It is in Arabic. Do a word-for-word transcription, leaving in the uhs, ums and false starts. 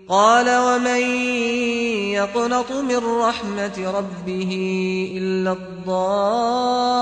قال ومن يقنط من رحمة ربه إلا الضالون